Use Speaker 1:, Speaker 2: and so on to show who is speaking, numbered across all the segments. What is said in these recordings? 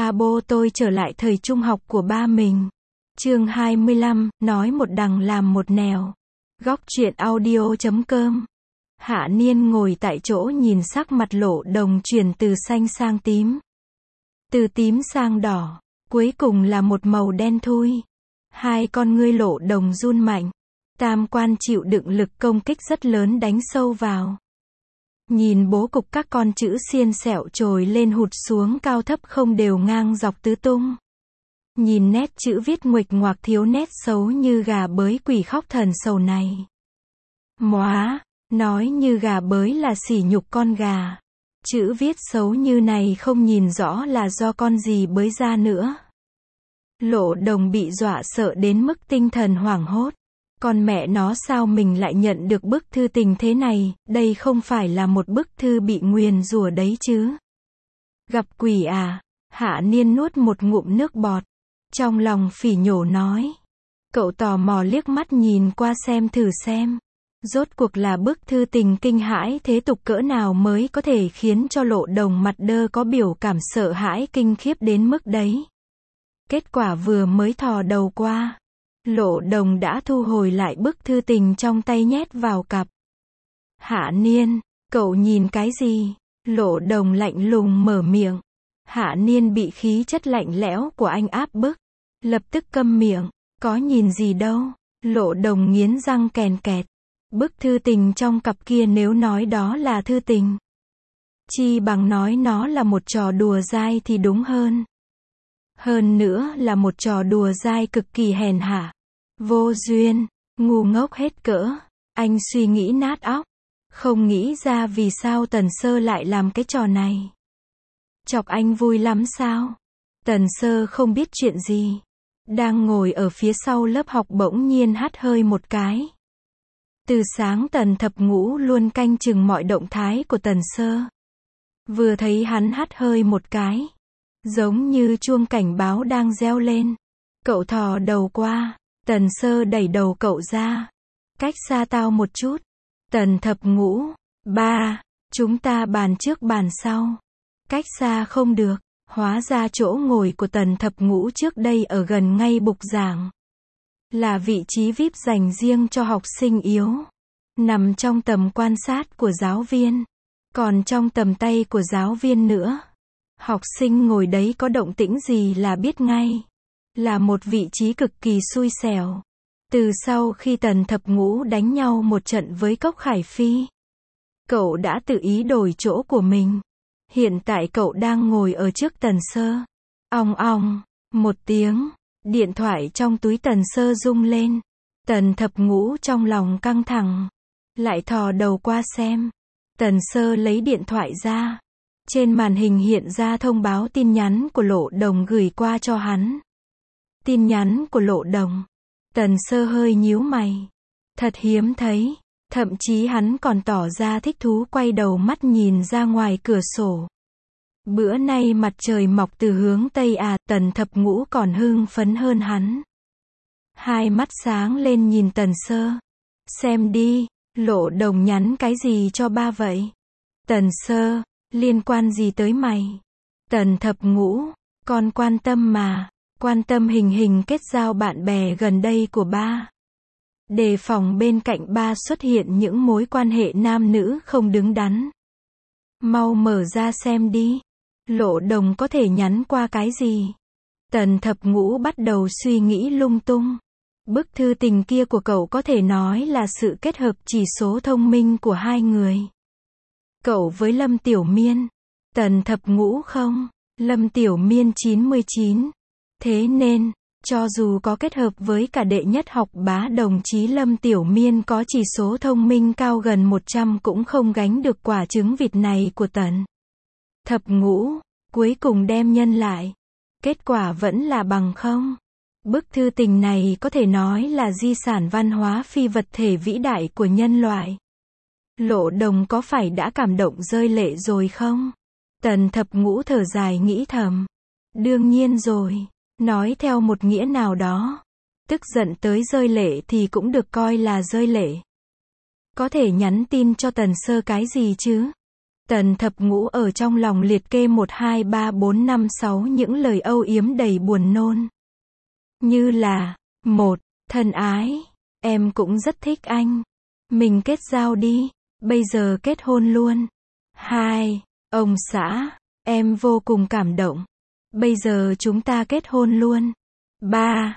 Speaker 1: Ba bô tôi trở lại thời trung học của ba mình. Chương 25, nói một đằng làm một nẻo. Góc truyện audio.com. Hạ Niên ngồi tại chỗ nhìn sắc mặt Lộ Đồng chuyển từ xanh sang tím. Từ tím sang đỏ, cuối cùng là một màu đen thui. Hai con ngươi Lộ Đồng run mạnh. Tam quan chịu đựng lực công kích rất lớn đánh sâu vào. Nhìn bố cục các con chữ xiên xẹo trồi lên hụt xuống cao thấp không đều ngang dọc tứ tung. Nhìn nét chữ viết nguệch ngoạc thiếu nét xấu như gà bới quỷ khóc thần sầu này. Móa, nói như gà bới là sỉ nhục con gà. Chữ viết xấu như này không nhìn rõ là do con gì bới ra nữa. Lộ Đồng bị dọa sợ đến mức tinh thần hoảng hốt. Con mẹ nó sao mình lại nhận được bức thư tình thế này, đây không phải là một bức thư bị nguyền rủa đấy chứ. Gặp quỷ à? Hạ Niên nuốt một ngụm nước bọt. Trong lòng phỉ nhổ nói. Cậu tò mò liếc mắt nhìn qua xem thử xem. Rốt cuộc là bức thư tình kinh hãi thế tục cỡ nào mới có thể khiến cho Lộ Đồng mặt đơ có biểu cảm sợ hãi kinh khiếp đến mức đấy. Kết quả vừa mới thò đầu qua. Lộ Đồng đã thu hồi lại bức thư tình trong tay nhét vào cặp. Hạ Niên, cậu nhìn cái gì? Lộ Đồng lạnh lùng mở miệng. Hạ Niên bị khí chất lạnh lẽo của anh áp bức. Lập tức câm miệng. Có nhìn gì đâu. Lộ Đồng nghiến răng kèn kẹt. Bức thư tình trong cặp kia nếu nói đó là thư tình, chi bằng nói nó là một trò đùa dai thì đúng hơn. Hơn nữa là một trò đùa dai cực kỳ hèn hạ. Vô duyên, ngu ngốc hết cỡ. Anh suy nghĩ nát óc. Không nghĩ ra vì sao Tần Sơ lại làm cái trò này. Chọc anh vui lắm sao? Tần Sơ không biết chuyện gì. Đang ngồi ở phía sau lớp học bỗng nhiên hắt hơi một cái. Từ sáng Tần Thập Ngũ luôn canh chừng mọi động thái của Tần Sơ. Vừa thấy hắn hắt hơi một cái. Giống như chuông cảnh báo đang reo lên. Cậu thò đầu qua. Tần Sơ đẩy đầu cậu ra. Cách xa tao một chút. Tần Thập Ngũ. Ba, chúng ta bàn trước bàn sau. Cách xa không được. Hóa ra chỗ ngồi của Tần Thập Ngũ trước đây ở gần ngay bục giảng. Là vị trí VIP dành riêng cho học sinh yếu. Nằm trong tầm quan sát của giáo viên. Còn trong tầm tay của giáo viên nữa. Học sinh ngồi đấy có động tĩnh gì là biết ngay. Là một vị trí cực kỳ xui xẻo. Từ sau khi Tần Thập Ngũ đánh nhau một trận với Cốc Khải Phi. Cậu đã tự ý đổi chỗ của mình. Hiện tại cậu đang ngồi ở trước Tần Sơ. Ong ong, một tiếng. Điện thoại trong túi Tần Sơ rung lên. Tần Thập Ngũ trong lòng căng thẳng. Lại thò đầu qua xem. Tần Sơ lấy điện thoại ra. Trên màn hình hiện ra thông báo tin nhắn của Lộ Đồng gửi qua cho hắn. Tin nhắn của Lộ Đồng. Tần Sơ hơi nhíu mày. Thật hiếm thấy. Thậm chí hắn còn tỏ ra thích thú quay đầu mắt nhìn ra ngoài cửa sổ. Bữa nay mặt trời mọc từ hướng Tây à, Tần Thập Ngũ còn hưng phấn hơn hắn. Hai mắt sáng lên nhìn Tần Sơ. Xem đi, Lộ Đồng nhắn cái gì cho ba vậy? Tần Sơ, liên quan gì tới mày? Tần Thập Ngũ, con quan tâm mà, quan tâm hình hình kết giao bạn bè gần đây của ba. Đề phòng bên cạnh ba xuất hiện những mối quan hệ nam nữ không đứng đắn. Mau mở ra xem đi. Lộ Đồng có thể nhắn qua cái gì? Tần Thập Ngũ bắt đầu suy nghĩ lung tung. Bức thư tình kia của cậu có thể nói là sự kết hợp chỉ số thông minh của hai người. Cậu với Lâm Tiểu Miên. Tần Thập Ngũ không. Lâm Tiểu Miên 99. Thế nên, cho dù có kết hợp với cả đệ nhất học bá đồng chí Lâm Tiểu Miên có chỉ số thông minh cao gần 100 cũng không gánh được quả trứng vịt này của Tần Thập Ngũ. Cuối cùng đem nhân lại. Kết quả vẫn là bằng không. Bức thư tình này có thể nói là di sản văn hóa phi vật thể vĩ đại của nhân loại. Lộ Đồng có phải đã cảm động rơi lệ rồi không? Tần Thập Ngũ thở dài nghĩ thầm. Đương nhiên rồi. Nói theo một nghĩa nào đó. Tức giận tới rơi lệ thì cũng được coi là rơi lệ. Có thể nhắn tin cho Tần Sơ cái gì chứ? Tần Thập Ngũ ở trong lòng liệt kê 1 2 3 4 5 6 những lời âu yếm đầy buồn nôn. Như là: 1. Thân ái, em cũng rất thích anh. Mình kết giao đi, bây giờ kết hôn luôn. 2. Ông xã, em vô cùng cảm động. Bây giờ chúng ta kết hôn luôn. 3.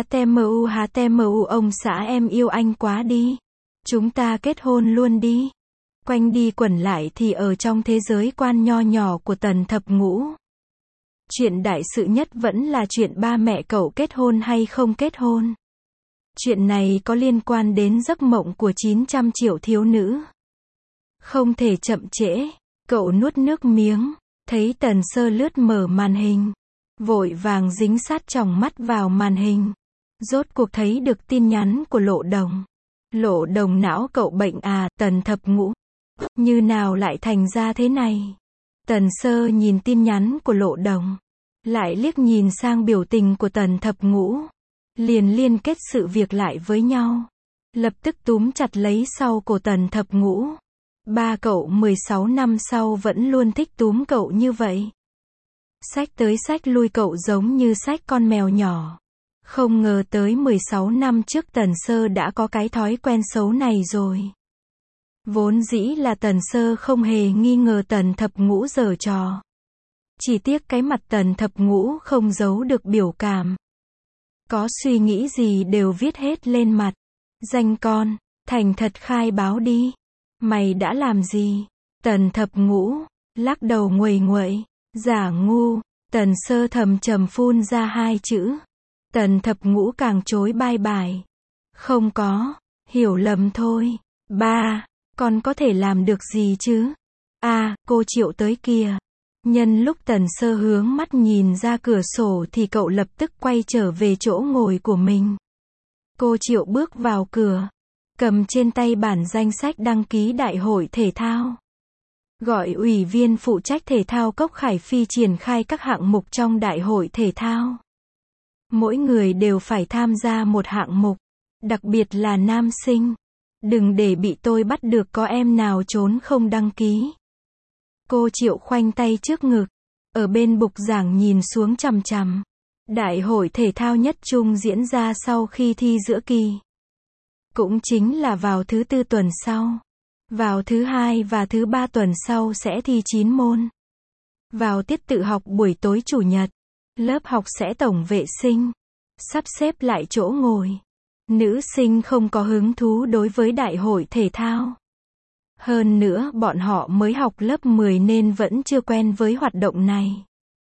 Speaker 1: HTMU ông xã em yêu anh quá đi. Chúng ta kết hôn luôn đi. Quanh đi quẩn lại thì ở trong thế giới quan nho nhỏ của Tần Thập Ngũ. Chuyện đại sự nhất vẫn là chuyện ba mẹ cậu kết hôn hay không kết hôn. Chuyện này có liên quan đến giấc mộng của 900 triệu thiếu nữ. Không thể chậm trễ, cậu nuốt nước miếng, thấy Tần Sơ lướt mở màn hình. Vội vàng dính sát tròng mắt vào màn hình. Rốt cuộc thấy được tin nhắn của Lộ Đồng. Lộ Đồng não cậu bệnh à, Tần Thập Ngũ. Như nào lại thành ra thế này? Tần Sơ nhìn tin nhắn của Lộ Đồng. Lại liếc nhìn sang biểu tình của Tần Thập Ngũ. Liền liên kết sự việc lại với nhau. Lập tức túm chặt lấy sau cổ Tần Thập Ngũ. Ba cậu 16 năm sau vẫn luôn thích túm cậu như vậy. Xách tới xách lui cậu giống như xách con mèo nhỏ. Không ngờ tới 16 năm trước Tần Sơ đã có cái thói quen xấu này rồi. Vốn dĩ là Tần Sơ không hề nghi ngờ Tần Thập Ngũ giở trò. Chỉ tiếc cái mặt Tần Thập Ngũ không giấu được biểu cảm. Có suy nghĩ gì đều viết hết lên mặt. Danh con, thành thật khai báo đi. Mày đã làm gì? Tần Thập Ngũ lắc đầu nguầy nguậy. Giả ngu. Tần Sơ thầm trầm phun ra 2 chữ. Tần Thập Ngũ càng chối bai bài. Không có, hiểu lầm thôi. Ba, con có thể làm được gì chứ? À, cô Triệu tới kìa. Nhân lúc Tần Sơ hướng mắt nhìn ra cửa sổ thì cậu lập tức quay trở về chỗ ngồi của mình. Cô Triệu bước vào cửa, cầm trên tay bản danh sách đăng ký đại hội thể thao. Gọi ủy viên phụ trách thể thao Cốc Khải Phi triển khai các hạng mục trong đại hội thể thao. Mỗi người đều phải tham gia một hạng mục, đặc biệt là nam sinh. Đừng để bị tôi bắt được có em nào trốn không đăng ký. Cô Triệu khoanh tay trước ngực, ở bên bục giảng nhìn xuống chằm chằm. Đại hội thể thao nhất trung diễn ra sau khi thi giữa kỳ. Cũng chính là vào thứ 4 tuần sau. Vào thứ 2 và thứ 3 tuần sau sẽ thi 9 môn. Vào tiết tự học buổi tối chủ nhật, lớp học sẽ tổng vệ sinh, sắp xếp lại chỗ ngồi. Nữ sinh không có hứng thú đối với đại hội thể thao. Hơn nữa bọn họ mới học lớp 10 nên vẫn chưa quen với hoạt động này.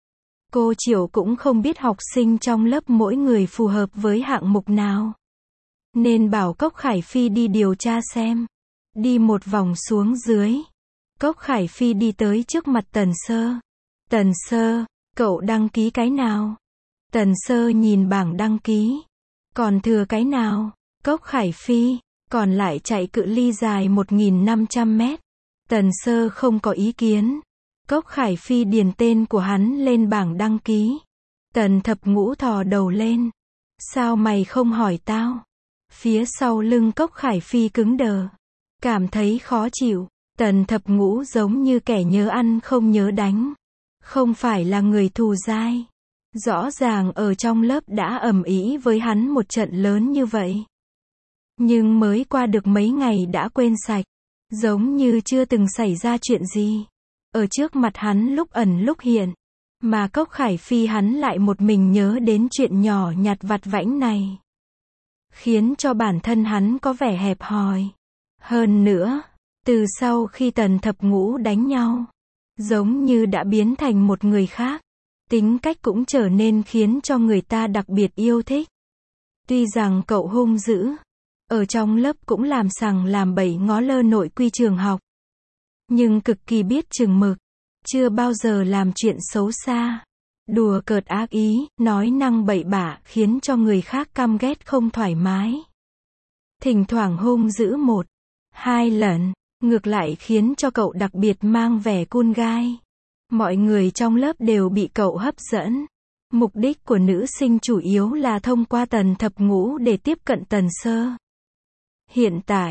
Speaker 1: Cô Triệu cũng không biết học sinh trong lớp mỗi người phù hợp với hạng mục nào. Nên bảo Cốc Khải Phi đi điều tra xem. Đi một vòng xuống dưới. Cốc Khải Phi đi tới trước mặt Tần Sơ. Tần Sơ, cậu đăng ký cái nào? Tần Sơ nhìn bảng đăng ký. Còn thừa cái nào? Cốc Khải Phi, còn lại chạy cự ly dài 1.500 mét. Tần Sơ không có ý kiến. Cốc Khải Phi điền tên của hắn lên bảng đăng ký. Tần Thập Ngũ thò đầu lên. Sao mày không hỏi tao? Phía sau lưng Cốc Khải Phi cứng đờ. Cảm thấy khó chịu. Tần Thập Ngũ giống như kẻ nhớ ăn không nhớ đánh. Không phải là người thù dai. Rõ ràng ở trong lớp đã ầm ĩ với hắn một trận lớn như vậy. Nhưng mới qua được mấy ngày đã quên sạch. Giống như chưa từng xảy ra chuyện gì. Ở trước mặt hắn lúc ẩn lúc hiện. Mà Cốc Khải Phi hắn lại một mình nhớ đến chuyện nhỏ nhặt vặt vãnh này. Khiến cho bản thân hắn có vẻ hẹp hòi. Hơn nữa, từ sau khi Tần Thập Ngũ đánh nhau, giống như đã biến thành một người khác. Tính cách cũng trở nên khiến cho người ta đặc biệt yêu thích. Tuy rằng cậu hung dữ, ở trong lớp cũng làm sằng làm bậy ngó lơ nội quy trường học. Nhưng cực kỳ biết chừng mực, chưa bao giờ làm chuyện xấu xa, đùa cợt ác ý, nói năng bậy bạ khiến cho người khác căm ghét không thoải mái. Thỉnh thoảng hung dữ 1, 2 lần, ngược lại khiến cho cậu đặc biệt mang vẻ cool guy. Mọi người trong lớp đều bị cậu hấp dẫn. Mục đích của nữ sinh chủ yếu là thông qua Tần Thập Ngũ để tiếp cận Tần Sơ. Hiện tại,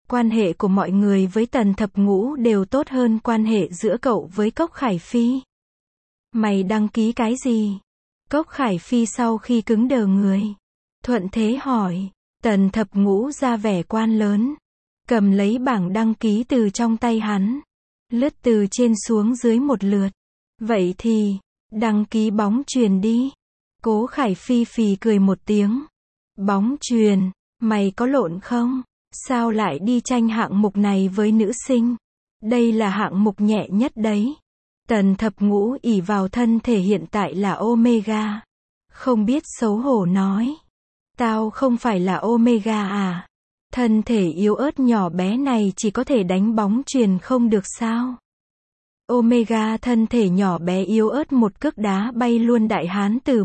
Speaker 1: Quan hệ của mọi người với Tần Thập Ngũ đều tốt hơn quan hệ giữa cậu với Cốc Khải Phi. Mày đăng ký cái gì? Cốc Khải Phi sau khi cứng đờ người, thuận thế hỏi. Tần Thập Ngũ ra vẻ quan lớn, cầm lấy bảng đăng ký từ trong tay hắn, lướt từ trên xuống dưới một lượt. Vậy thì, đăng ký bóng chuyền đi. Cố Khải Phi phì cười một tiếng. Bóng chuyền, mày có lộn không? Sao lại đi tranh hạng mục này với nữ sinh? Đây là hạng mục nhẹ nhất đấy. Tần Thập Ngũ ỷ vào thân thể hiện tại là Omega. Không biết xấu hổ nói. Tao không phải là Omega à? Thân thể yếu ớt nhỏ bé này chỉ có thể đánh bóng chuyền không được sao? Omega thân thể nhỏ bé yếu ớt một cước đá bay luôn đại hán từ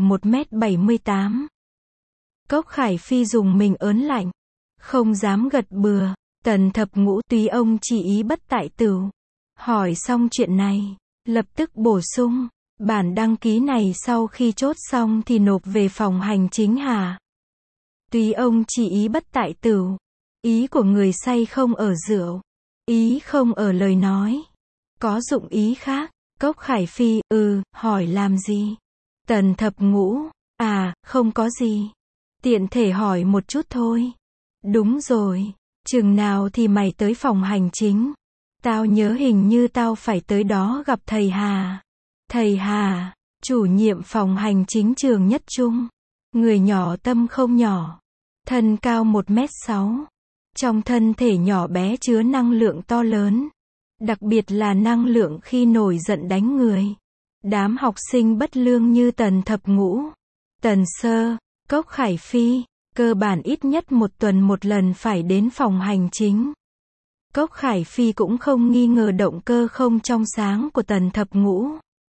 Speaker 1: 1m78. Cốc Khải Phi dùng mình ớn lạnh. Không dám gật bừa. Tần Thập Ngũ tùy ông chỉ ý bất tại tửu. Hỏi xong chuyện này, lập tức bổ sung. Bản đăng ký này sau khi chốt xong thì nộp về phòng hành chính hả? Tùy ông chỉ ý bất tại tửu. Ý của người say không ở rượu. Ý không ở lời nói. Có dụng ý khác. Cốc Khải Phi, hỏi làm gì? Tần Thập Ngũ, không có gì. Tiện thể hỏi một chút thôi. Đúng rồi. Chừng nào thì mày tới phòng hành chính? Tao nhớ hình như tao phải tới đó gặp thầy Hà. Thầy Hà, chủ nhiệm phòng hành chính trường Nhất Trung. Người nhỏ tâm không nhỏ. Thân cao 1m6. Trong thân thể nhỏ bé chứa năng lượng to lớn. Đặc biệt là năng lượng khi nổi giận đánh người. Đám học sinh bất lương như Tần Thập Ngũ, Tần Sơ, Cốc Khải Phi, cơ bản ít nhất một tuần một lần phải đến phòng hành chính. Cốc Khải Phi cũng không nghi ngờ động cơ không trong sáng của Tần Thập Ngũ.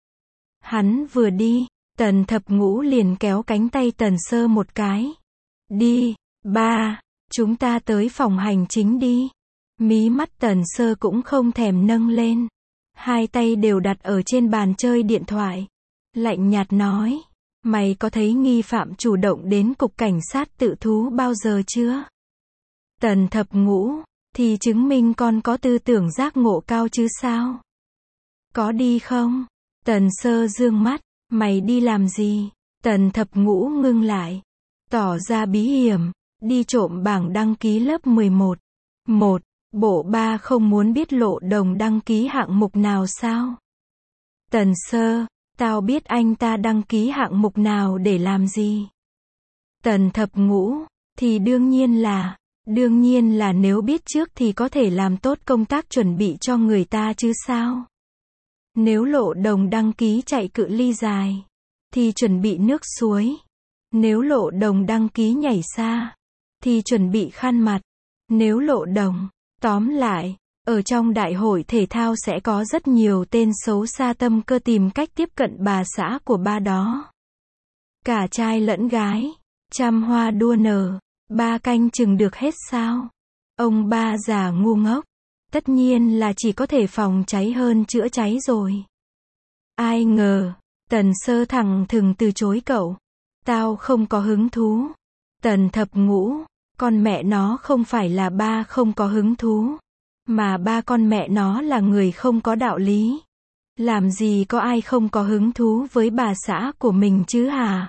Speaker 1: Hắn vừa đi, Tần Thập Ngũ liền kéo cánh tay Tần Sơ một cái. Đi, ba, chúng ta tới phòng hành chính đi. Mí mắt Tần Sơ cũng không thèm nâng lên. Hai tay đều đặt ở trên bàn chơi điện thoại. Lạnh nhạt nói. Mày có thấy nghi phạm chủ động đến cục cảnh sát tự thú bao giờ chưa? Tần Thập Ngũ, thì chứng minh con có tư tưởng giác ngộ cao chứ sao? Có đi không? Tần Sơ dương mắt. Mày đi làm gì? Tần Thập Ngũ ngưng lại. Tỏ ra bí hiểm. Đi trộm bảng đăng ký lớp 11. Bộ ba không muốn biết Lộ Đồng đăng ký hạng mục nào sao? Tần Sơ, tao biết anh ta đăng ký hạng mục nào để làm gì? Tần Thập Ngũ, thì đương nhiên là nếu biết trước thì có thể làm tốt công tác chuẩn bị cho người ta chứ sao? Nếu Lộ Đồng đăng ký chạy cự ly dài, thì chuẩn bị nước suối. Nếu Lộ Đồng đăng ký nhảy xa, thì chuẩn bị khăn mặt. Nếu Lộ Đồng, tóm lại, ở trong đại hội thể thao sẽ có rất nhiều tên xấu xa tâm cơ tìm cách tiếp cận bà xã của ba đó. Cả trai lẫn gái, trăm hoa đua nở, ba canh chừng được hết sao? Ông ba già ngu ngốc, tất nhiên là chỉ có thể phòng cháy hơn chữa cháy rồi. Ai ngờ, Tần Sơ thẳng thừng từ chối cậu. Tao không có hứng thú. Tần Thập Ngũ, con mẹ nó không phải là ba không có hứng thú, mà ba con mẹ nó là người không có đạo lý. Làm gì có ai không có hứng thú với bà xã của mình chứ hả?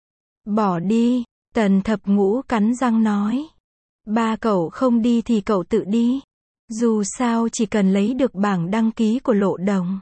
Speaker 1: Bỏ đi, Tần Thập Ngũ cắn răng nói. Ba cậu không đi thì cậu tự đi. Dù sao chỉ cần lấy được bảng đăng ký của Lộ Đồng.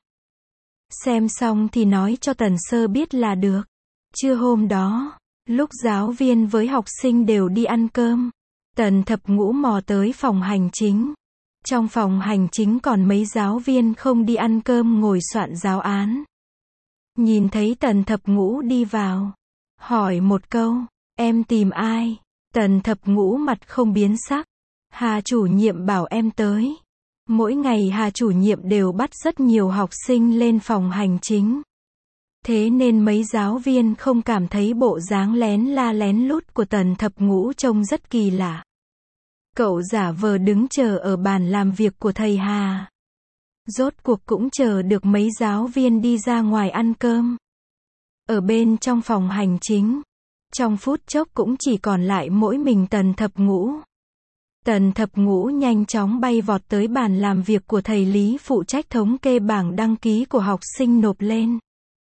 Speaker 1: Xem xong thì nói cho Tần Sơ biết là được. Trưa hôm đó, lúc giáo viên với học sinh đều đi ăn cơm, Tần Thập Ngũ mò tới phòng hành chính. Trong phòng hành chính còn mấy giáo viên không đi ăn cơm ngồi soạn giáo án. Nhìn thấy Tần Thập Ngũ đi vào, hỏi một câu, em tìm ai? Tần Thập Ngũ mặt không biến sắc. Hà chủ nhiệm bảo em tới. Mỗi ngày Hà chủ nhiệm đều bắt rất nhiều học sinh lên phòng hành chính. Thế nên mấy giáo viên không cảm thấy bộ dáng lén la lén lút của Tần Thập Ngũ trông rất kỳ lạ. Cậu giả vờ đứng chờ ở bàn làm việc của thầy Hà. Rốt cuộc cũng chờ được mấy giáo viên đi ra ngoài ăn cơm. Ở bên trong phòng hành chính, trong phút chốc cũng chỉ còn lại mỗi mình Tần Thập Ngũ. Tần Thập Ngũ nhanh chóng bay vọt tới bàn làm việc của thầy Lý phụ trách thống kê bảng đăng ký của học sinh nộp lên.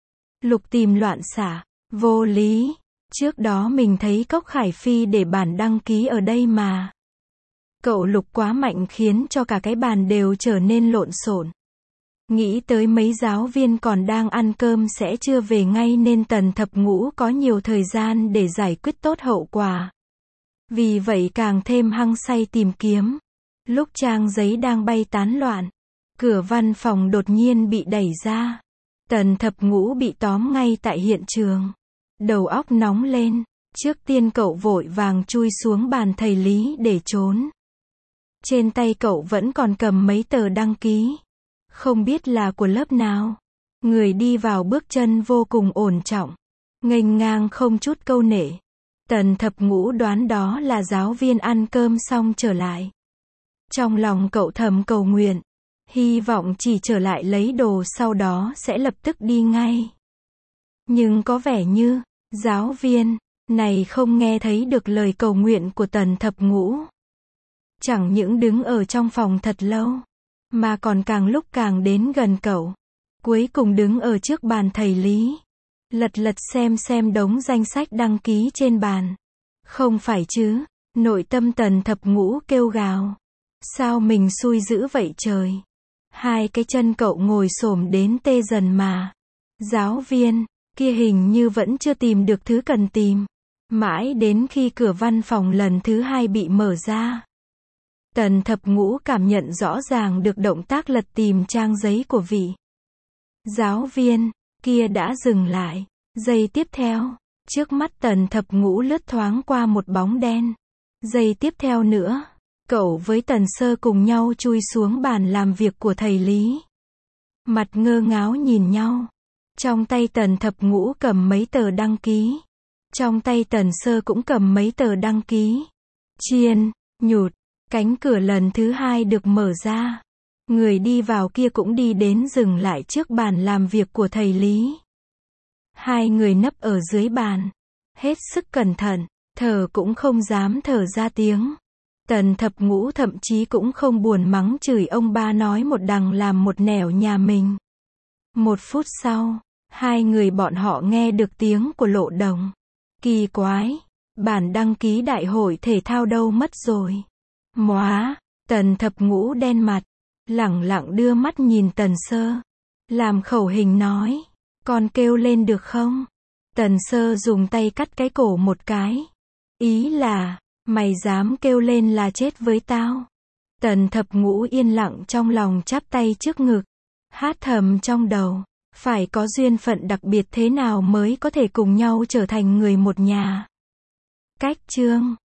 Speaker 1: Lục Tìm loạn xả, vô lý, trước đó mình thấy Cốc Khải Phi để bản đăng ký ở đây mà. Cậu Lục quá mạnh khiến cho cả cái bàn đều trở nên lộn xộn. Nghĩ tới mấy giáo viên còn đang ăn cơm sẽ chưa về ngay nên Tần Thập Ngũ có nhiều thời gian để giải quyết tốt hậu quả. Vì vậy càng thêm hăng say tìm kiếm. Lúc trang giấy đang bay tán loạn, cửa văn phòng đột nhiên bị đẩy ra. Tần Thập Ngũ bị tóm ngay tại hiện trường. Đầu óc nóng lên, trước tiên cậu vội vàng chui xuống bàn thầy Lý để trốn. Trên tay cậu vẫn còn cầm mấy tờ đăng ký. Không biết là của lớp nào. Người đi vào bước chân vô cùng ổn trọng, nghênh ngang không chút câu nệ. Tần Thập Ngũ đoán đó là giáo viên ăn cơm xong trở lại. Trong lòng cậu thầm cầu nguyện, hy vọng chỉ trở lại lấy đồ sau đó sẽ lập tức đi ngay. Nhưng có vẻ như, giáo viên này không nghe thấy được lời cầu nguyện của Tần Thập Ngũ. Chẳng những đứng ở trong phòng thật lâu, mà còn càng lúc càng đến gần cậu. Cuối cùng đứng ở trước bàn thầy Lý. Lật lật xem đống danh sách đăng ký trên bàn. Không phải chứ, nội tâm Tần Thập Ngũ kêu gào. Sao mình xui dữ vậy trời? Hai cái chân cậu ngồi xổm đến tê dần mà. Giáo viên kia hình như vẫn chưa tìm được thứ cần tìm. Mãi đến khi cửa văn phòng lần thứ hai bị mở ra, Tần Thập Ngũ cảm nhận rõ ràng được động tác lật tìm trang giấy của vị giáo viên kia đã dừng lại. Giây tiếp theo, trước mắt Tần Thập Ngũ lướt thoáng qua một bóng đen. Giây tiếp theo nữa, cậu với Tần Sơ cùng nhau chui xuống bàn làm việc của thầy Lý. Mặt ngơ ngáo nhìn nhau. Trong tay Tần Thập Ngũ cầm mấy tờ đăng ký. Trong tay Tần Sơ cũng cầm mấy tờ đăng ký. Chiên, nhụt, cánh cửa lần thứ hai được mở ra. Người đi vào kia cũng đi đến dừng lại trước bàn làm việc của thầy Lý. Hai người nấp ở dưới bàn, hết sức cẩn thận, thở cũng không dám thở ra tiếng. Tần Thập Ngũ thậm chí cũng không buồn mắng chửi ông ba nói một đằng làm một nẻo nhà mình. 1 phút sau, hai người bọn họ nghe được tiếng của Lộ Đồng. Kỳ quái, bản đăng ký đại hội thể thao đâu mất rồi? Móa, Tần Thập Ngũ đen mặt, lẳng lặng đưa mắt nhìn Tần Sơ. Làm khẩu hình nói, con kêu lên được không? Tần Sơ dùng tay cắt cái cổ một cái. Ý là, mày dám kêu lên là chết với tao. Tần Thập Ngũ yên lặng trong lòng chắp tay trước ngực. Hát thầm trong đầu, phải có duyên phận đặc biệt thế nào mới có thể cùng nhau trở thành người một nhà. Cách chương